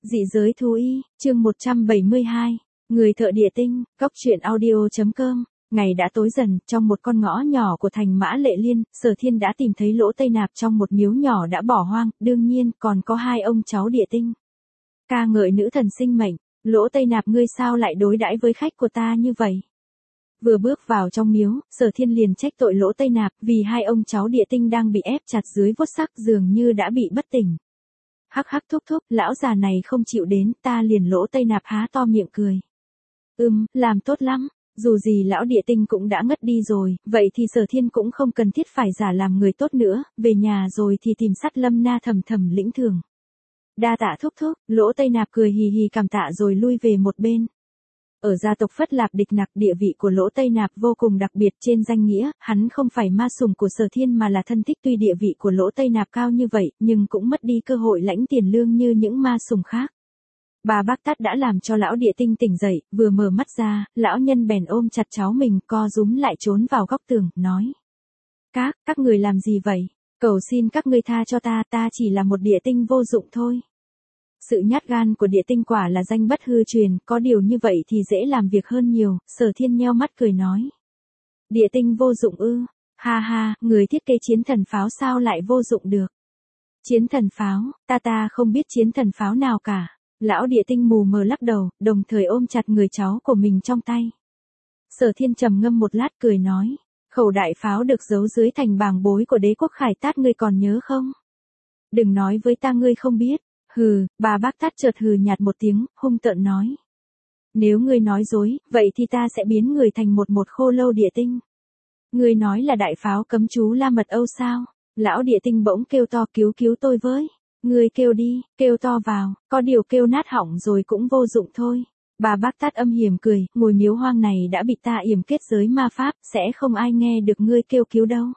Dị giới thú y, chương 172, người thợ địa tinh, góc truyện audio.com. Ngày đã tối dần, trong một con ngõ nhỏ của thành Mã Lệ Liên, Sở Thiên đã tìm thấy lỗ Tây Nạp trong một miếu nhỏ đã bỏ hoang, đương nhiên còn có hai ông cháu địa tinh. Ca ngợi nữ thần sinh mệnh, lỗ Tây Nạp ngươi sao lại đối đãi với khách của ta như vậy? Vừa bước vào trong miếu, Sở Thiên liền trách tội lỗ Tây Nạp vì hai ông cháu địa tinh đang bị ép chặt dưới vuốt sắc dường như đã bị bất tỉnh. Hắc hắc thúc thúc, lão già này không chịu đến, ta liền lỗ Tây Nạp há to miệng cười. Làm tốt lắm, dù gì lão địa tinh cũng đã ngất đi rồi, vậy thì Sở Thiên cũng không cần thiết phải giả làm người tốt nữa, về nhà rồi thì tìm Sắt Lâm Na thầm thầm lĩnh thưởng. Đa tạ thúc thúc, lỗ Tây Nạp cười hì hì cảm tạ rồi lui về một bên. Ở gia tộc Phất Lạp Địch Nặc, địa vị của lỗ Tây Nạp vô cùng đặc biệt trên danh nghĩa, hắn không phải ma sủng của Sở Thiên mà là thân thích. Tuy địa vị của lỗ Tây Nạp cao như vậy, nhưng cũng mất đi cơ hội lãnh tiền lương như những ma sủng khác. Bà Bác Tát đã làm cho lão địa tinh tỉnh dậy, vừa mở mắt ra, lão nhân bèn ôm chặt cháu mình, co rúm lại trốn vào góc tường, nói. Các người làm gì vậy? Cầu xin các ngươi tha cho ta chỉ là một địa tinh vô dụng thôi. Sự nhát gan của địa tinh quả là danh bất hư truyền, có điều như vậy thì dễ làm việc hơn nhiều. Sở Thiên nheo mắt cười nói. Địa tinh vô dụng ư? Ha ha, người thiết kế chiến thần pháo sao lại vô dụng được? Chiến thần pháo, ta không biết chiến thần pháo nào cả. Lão địa tinh mù mờ lắc đầu, đồng thời ôm chặt người cháu của mình trong tay. Sở Thiên trầm ngâm một lát cười nói. Khẩu đại pháo được giấu dưới thành bàng bối của đế quốc Khải Tát ngươi còn nhớ không? Đừng nói với ta ngươi không biết. Hừ, bà Bác Tát chợt hừ nhạt một tiếng, hung tợn nói. Nếu ngươi nói dối, vậy thì ta sẽ biến người thành một khô lâu địa tinh. Ngươi nói là đại pháo cấm chú La Mật Âu sao? Lão địa tinh bỗng kêu to cứu tôi với. Ngươi kêu đi, kêu to vào, có điều kêu nát họng rồi cũng vô dụng thôi. Bà Bác Tát âm hiểm cười, ngôi miếu hoang này đã bị ta yểm kết giới ma pháp, sẽ không ai nghe được ngươi kêu cứu đâu.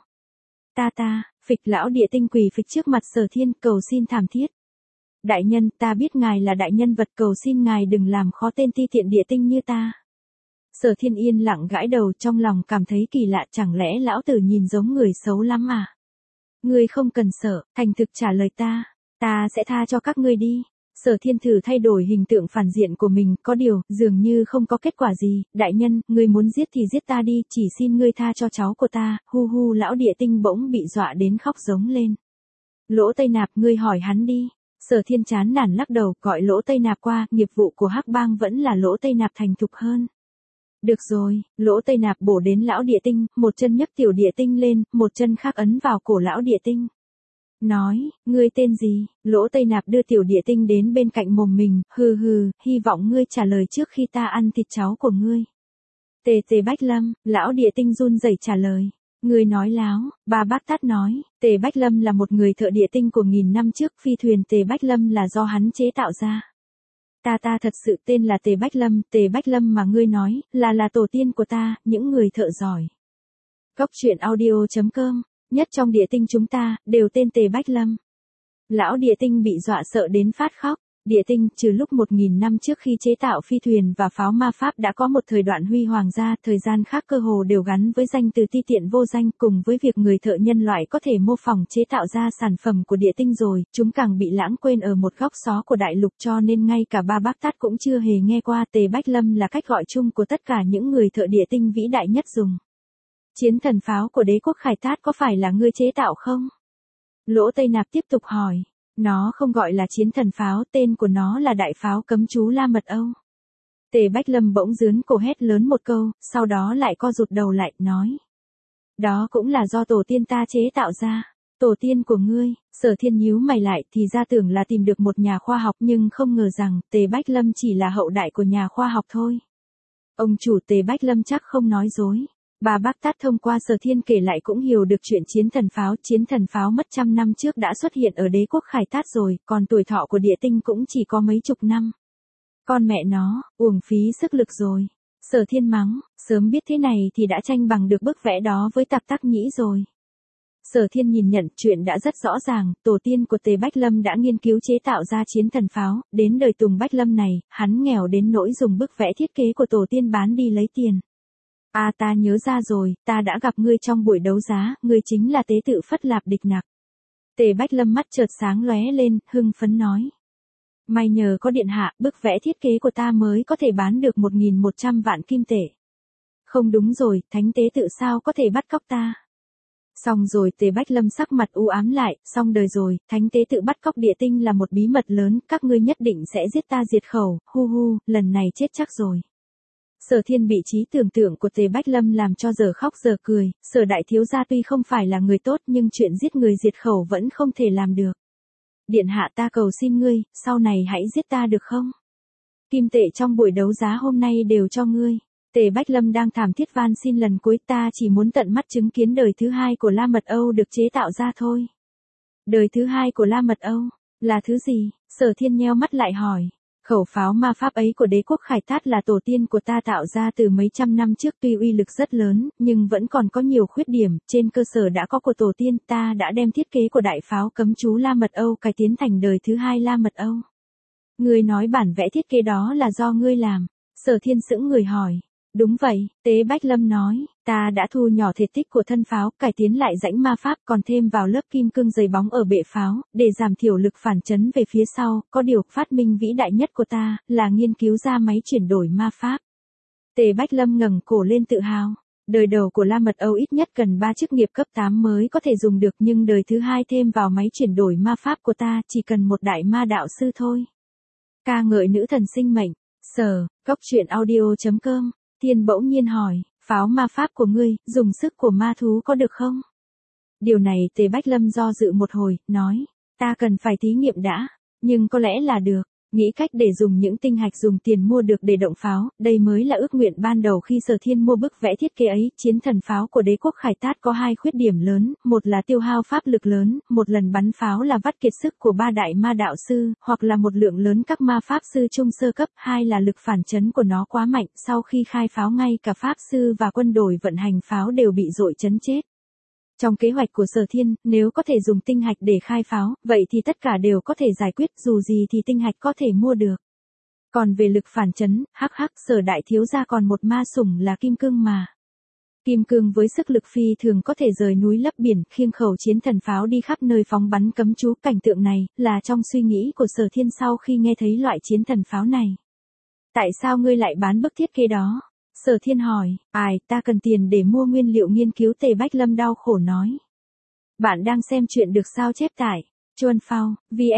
Phịch lão địa tinh quỳ phịch trước mặt Sở Thiên cầu xin thảm thiết. Đại nhân, ta biết ngài là đại nhân vật, cầu xin ngài đừng làm khó tên ti tiện địa tinh như ta. Sở Thiên yên lặng gãi đầu, trong lòng cảm thấy kỳ lạ, chẳng lẽ lão tử nhìn giống người xấu lắm à? Ngươi không cần sợ, thành thực trả lời ta sẽ tha cho các ngươi đi. Sở Thiên thử thay đổi hình tượng phản diện của mình, có điều, dường như không có kết quả gì. Đại nhân, ngươi muốn giết thì giết ta đi, chỉ xin ngươi tha cho cháu của ta. Hu lão địa tinh bỗng bị dọa đến khóc giống lên. Lỗ Tây Nạp, ngươi hỏi hắn đi. Sở Thiên chán nản lắc đầu, gọi lỗ Tây Nạp qua, nghiệp vụ của Hắc Bang vẫn là lỗ Tây Nạp thành thục hơn. Được rồi, lỗ Tây Nạp bổ đến lão địa tinh, một chân nhấc tiểu địa tinh lên, một chân khác ấn vào cổ lão địa tinh. Nói, ngươi tên gì? Lỗ Tây Nạp đưa tiểu địa tinh đến bên cạnh mồm mình, hy vọng ngươi trả lời trước khi ta ăn thịt cháu của ngươi. Tề Bách Lâm, lão địa tinh run rẩy trả lời. Ngươi nói láo, bà Bác Tát nói, Tề Bách Lâm là một người thợ địa tinh của 1000 năm trước, phi thuyền Tề Bách Lâm là do hắn chế tạo ra. Ta thật sự tên là Tề Bách Lâm mà ngươi nói, là tổ tiên của ta, những người thợ giỏi. Góc truyện audio.com, nhất trong địa tinh chúng ta, đều tên Tề Bách Lâm. Lão địa tinh bị dọa sợ đến phát khóc. Địa tinh, trừ lúc 1000 năm trước khi chế tạo phi thuyền và pháo ma pháp đã có một thời đoạn huy hoàng ra, thời gian khác cơ hồ đều gắn với danh từ ti tiện vô danh, cùng với việc người thợ nhân loại có thể mô phỏng chế tạo ra sản phẩm của địa tinh rồi, chúng càng bị lãng quên ở một góc xó của đại lục, cho nên ngay cả bà Bác Tát cũng chưa hề nghe qua. Tề Bách Lâm là cách gọi chung của tất cả những người thợ địa tinh vĩ đại nhất dùng. Chiến thần pháo của đế quốc Khải Tát có phải là ngươi chế tạo không? Lỗ Tây Nạp tiếp tục hỏi. Nó không gọi là chiến thần pháo, tên của nó là đại pháo cấm chú La Mật Âu. Tề Bách Lâm bỗng giớn cổ hét lớn một câu, sau đó lại co rụt đầu lại, nói. Đó cũng là do tổ tiên ta chế tạo ra. Tổ tiên của ngươi? Sở Thiên nhíu mày lại, thì ra tưởng là tìm được một nhà khoa học, nhưng không ngờ rằng Tề Bách Lâm chỉ là hậu đại của nhà khoa học thôi. Ông chủ Tề Bách Lâm chắc không nói dối. Bà Bác Tát thông qua Sở Thiên kể lại cũng hiểu được chuyện chiến thần pháo mất trăm năm trước đã xuất hiện ở đế quốc Khải Tát rồi, còn tuổi thọ của địa tinh cũng chỉ có mấy chục năm. Con mẹ nó, uổng phí sức lực rồi. Sở Thiên mắng, sớm biết thế này thì đã tranh bằng được bức vẽ đó với Tạp Tắc Nhĩ rồi. Sở Thiên nhìn nhận chuyện đã rất rõ ràng, tổ tiên của Tề Bách Lâm đã nghiên cứu chế tạo ra chiến thần pháo, đến đời Tùng Bách Lâm này, hắn nghèo đến nỗi dùng bức vẽ thiết kế của tổ tiên bán đi lấy tiền. Ta nhớ ra rồi, ta đã gặp ngươi trong buổi đấu giá, ngươi chính là tế tự Phất Lạp Địch Nặc. Tề Bách Lâm mắt chợt sáng lóe lên, hưng phấn nói. May nhờ có điện hạ, bức vẽ thiết kế của ta mới có thể bán được 1.100 vạn kim tệ. Không đúng rồi, thánh tế tự sao có thể bắt cóc ta? Xong rồi Tề Bách Lâm sắc mặt u ám lại, xong đời rồi, thánh tế tự bắt cóc địa tinh là một bí mật lớn, các ngươi nhất định sẽ giết ta diệt khẩu, hu hu, lần này chết chắc rồi. Sở Thiên bị trí tưởng tượng của Tề Bách Lâm làm cho giờ khóc giờ cười, Sở đại thiếu gia tuy không phải là người tốt nhưng chuyện giết người diệt khẩu vẫn không thể làm được. Điện hạ ta cầu xin ngươi, sau này hãy giết ta được không? Kim tệ trong buổi đấu giá hôm nay đều cho ngươi. Tề Bách Lâm đang thảm thiết van xin lần cuối, ta chỉ muốn tận mắt chứng kiến đời thứ hai của La Mật Âu được chế tạo ra thôi. Đời thứ hai của La Mật Âu, là thứ gì? Sở Thiên nheo mắt lại hỏi. Khẩu pháo ma pháp ấy của đế quốc Khải Thát là tổ tiên của ta tạo ra từ mấy trăm năm trước, tuy uy lực rất lớn, nhưng vẫn còn có nhiều khuyết điểm, trên cơ sở đã có của tổ tiên ta đã đem thiết kế của đại pháo cấm chú La Mật Âu cải tiến thành đời thứ hai La Mật Âu. Ngươi nói bản vẽ thiết kế đó là do ngươi làm? Sở Thiên sững người hỏi. Đúng vậy, Tế Bách Lâm nói, ta đã thu nhỏ thể tích của thân pháo, cải tiến lại rãnh ma pháp còn thêm vào lớp kim cương dày bóng ở bệ pháo, để giảm thiểu lực phản chấn về phía sau, có điều phát minh vĩ đại nhất của ta, là nghiên cứu ra máy chuyển đổi ma pháp. Tề Bách Lâm ngẩng cổ lên tự hào. Đời đầu của La Mật Âu ít nhất cần 3 chức nghiệp cấp 8 mới có thể dùng được, nhưng đời thứ hai thêm vào máy chuyển đổi ma pháp của ta chỉ cần một đại ma đạo sư thôi. Ca ngợi nữ thần sinh mệnh. Sở, coctruyện.audio.com. Thiên bỗng nhiên hỏi, pháo ma pháp của ngươi, dùng sức của ma thú có được không? Điều này Tề Bách Lâm do dự một hồi, nói, ta cần phải thí nghiệm đã, nhưng có lẽ là được, nghĩ cách để dùng những tinh hạch dùng tiền mua được để động pháo, đây mới là ước nguyện ban đầu khi Sở Thiên mua bức vẽ thiết kế ấy. Chiến thần pháo của đế quốc Khải Thát có hai khuyết điểm lớn, một là tiêu hao pháp lực lớn, một lần bắn pháo là vắt kiệt sức của 3 đại ma đạo sư, hoặc là một lượng lớn các ma pháp sư trung sơ cấp, hai là lực phản chấn của nó quá mạnh, sau khi khai pháo ngay cả pháp sư và quân đội vận hành pháo đều bị dội chấn chết. Trong kế hoạch của Sở Thiên, nếu có thể dùng tinh hạch để khai pháo, vậy thì tất cả đều có thể giải quyết, dù gì thì tinh hạch có thể mua được. Còn về lực phản chấn, Sở đại thiếu gia còn một ma sủng là kim cương mà. Kim cương với sức lực phi thường có thể rời núi lấp biển, khiêng khẩu chiến thần pháo đi khắp nơi phóng bắn cấm chú. Cảnh tượng này, là trong suy nghĩ của Sở Thiên sau khi nghe thấy loại chiến thần pháo này. Tại sao ngươi lại bán bức thiết kế đó? Sở Thiên hỏi, ta cần tiền để mua nguyên liệu nghiên cứu. Tề Bách Lâm đau khổ nói. Bạn đang xem chuyện được sao chép tại Chuan Phao,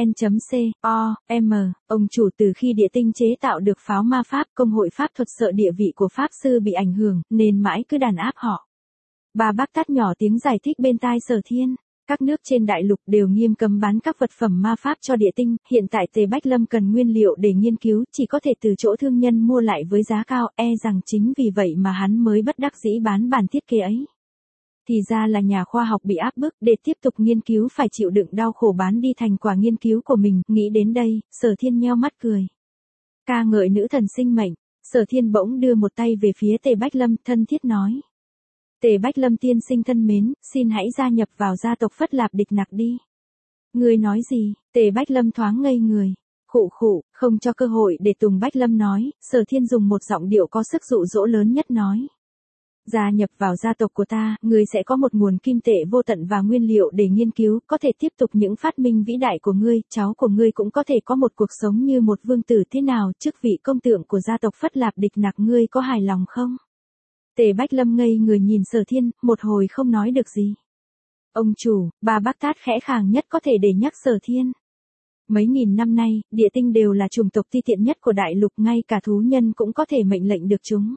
vn.com, ông chủ từ khi địa tinh chế tạo được pháo ma pháp, công hội pháp thuật sợ địa vị của pháp sư bị ảnh hưởng, nên mãi cứ đàn áp họ. Bà bác tát nhỏ tiếng giải thích bên tai Sở Thiên. Các nước trên đại lục đều nghiêm cấm bán các vật phẩm ma pháp cho địa tinh, hiện tại Tề Bách Lâm cần nguyên liệu để nghiên cứu, chỉ có thể từ chỗ thương nhân mua lại với giá cao, rằng chính vì vậy mà hắn mới bất đắc dĩ bán bản thiết kế ấy. Thì ra là nhà khoa học bị áp bức, để tiếp tục nghiên cứu phải chịu đựng đau khổ bán đi thành quả nghiên cứu của mình, nghĩ đến đây, Sở Thiên nheo mắt cười. Ca ngợi nữ thần sinh mệnh, Sở Thiên bỗng đưa một tay về phía Tề Bách Lâm, thân thiết nói. Tề Bách Lâm tiên sinh thân mến, xin hãy gia nhập vào gia tộc Phất Lạp Địch Nặc đi. Ngươi nói gì? Tề Bách Lâm thoáng ngây người. Khụ, không cho cơ hội để Tùng Bách Lâm nói, Sở Thiên dùng một giọng điệu có sức dụ dỗ lớn nhất nói. Gia nhập vào gia tộc của ta, ngươi sẽ có một nguồn kim tệ vô tận và nguyên liệu để nghiên cứu, có thể tiếp tục những phát minh vĩ đại của ngươi, cháu của ngươi cũng có thể có một cuộc sống như một vương tử. Thế nào, chức vị công tượng của gia tộc Phất Lạp Địch Nặc ngươi có hài lòng không? Tề Bách Lâm ngây người nhìn Sở Thiên, một hồi không nói được gì. Ông chủ, bà bác tát khẽ khàng nhất có thể để nhắc Sở Thiên. Mấy nghìn năm nay, địa tinh đều là chủng tộc ti tiện nhất của đại lục, ngay cả thú nhân cũng có thể mệnh lệnh được chúng.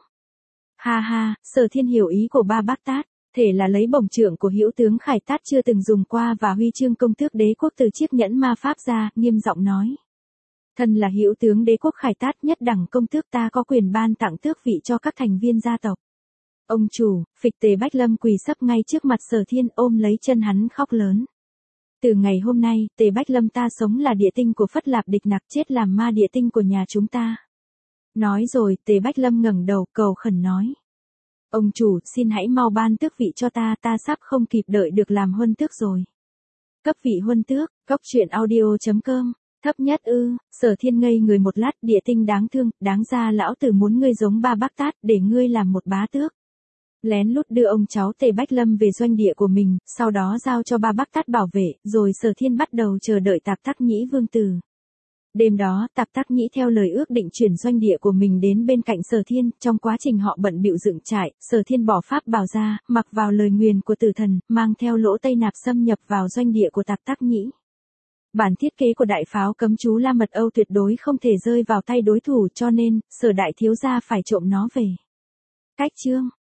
Ha, Sở Thiên hiểu ý của ba bác tát, thể là lấy bổng trưởng của hữu tướng Khải Tát chưa từng dùng qua và huy chương công tước đế quốc từ chiếc nhẫn ma pháp ra, nghiêm giọng nói. Thân là hữu tướng đế quốc Khải Tát nhất đẳng công tước, ta có quyền ban tặng tước vị cho các thành viên gia tộc. Ông chủ, phịch. Tề Bách Lâm quỳ sấp ngay trước mặt Sở Thiên, ôm lấy chân hắn khóc lớn. Từ ngày hôm nay, Tề Bách Lâm ta sống là địa tinh của Phất Lạp Địch Nặc, chết làm ma địa tinh của nhà chúng ta. Nói rồi, Tề Bách Lâm ngẩng đầu cầu khẩn nói. Ông chủ, xin hãy mau ban tước vị cho ta sắp không kịp đợi được làm huân tước rồi. Cấp vị huân tước, coctruyện.audio.com. Thấp nhất ư? Sở Thiên ngây người một lát, địa tinh đáng thương, đáng ra lão tử muốn ngươi giống ba bác tát, để ngươi làm một bá tước. Lén lút đưa ông cháu Tề Bách Lâm về doanh địa của mình, sau đó giao cho ba bác tát bảo vệ, rồi Sở Thiên bắt đầu chờ đợi tạp tắc nhĩ vương tử. Đêm đó, Tạp Tắc Nhĩ theo lời ước định chuyển doanh địa của mình đến bên cạnh Sở Thiên, trong quá trình họ bận bịu dựng trại, Sở Thiên bỏ pháp bảo ra, mặc vào lời nguyền của tử thần, mang theo Lỗ Tây Nạp xâm nhập vào doanh địa của Tạp Tắc Nhĩ. Bản thiết kế của đại pháo cấm chú La Mật Âu tuyệt đối không thể rơi vào tay đối thủ cho nên, Sở đại thiếu gia phải trộm nó về. Cách chương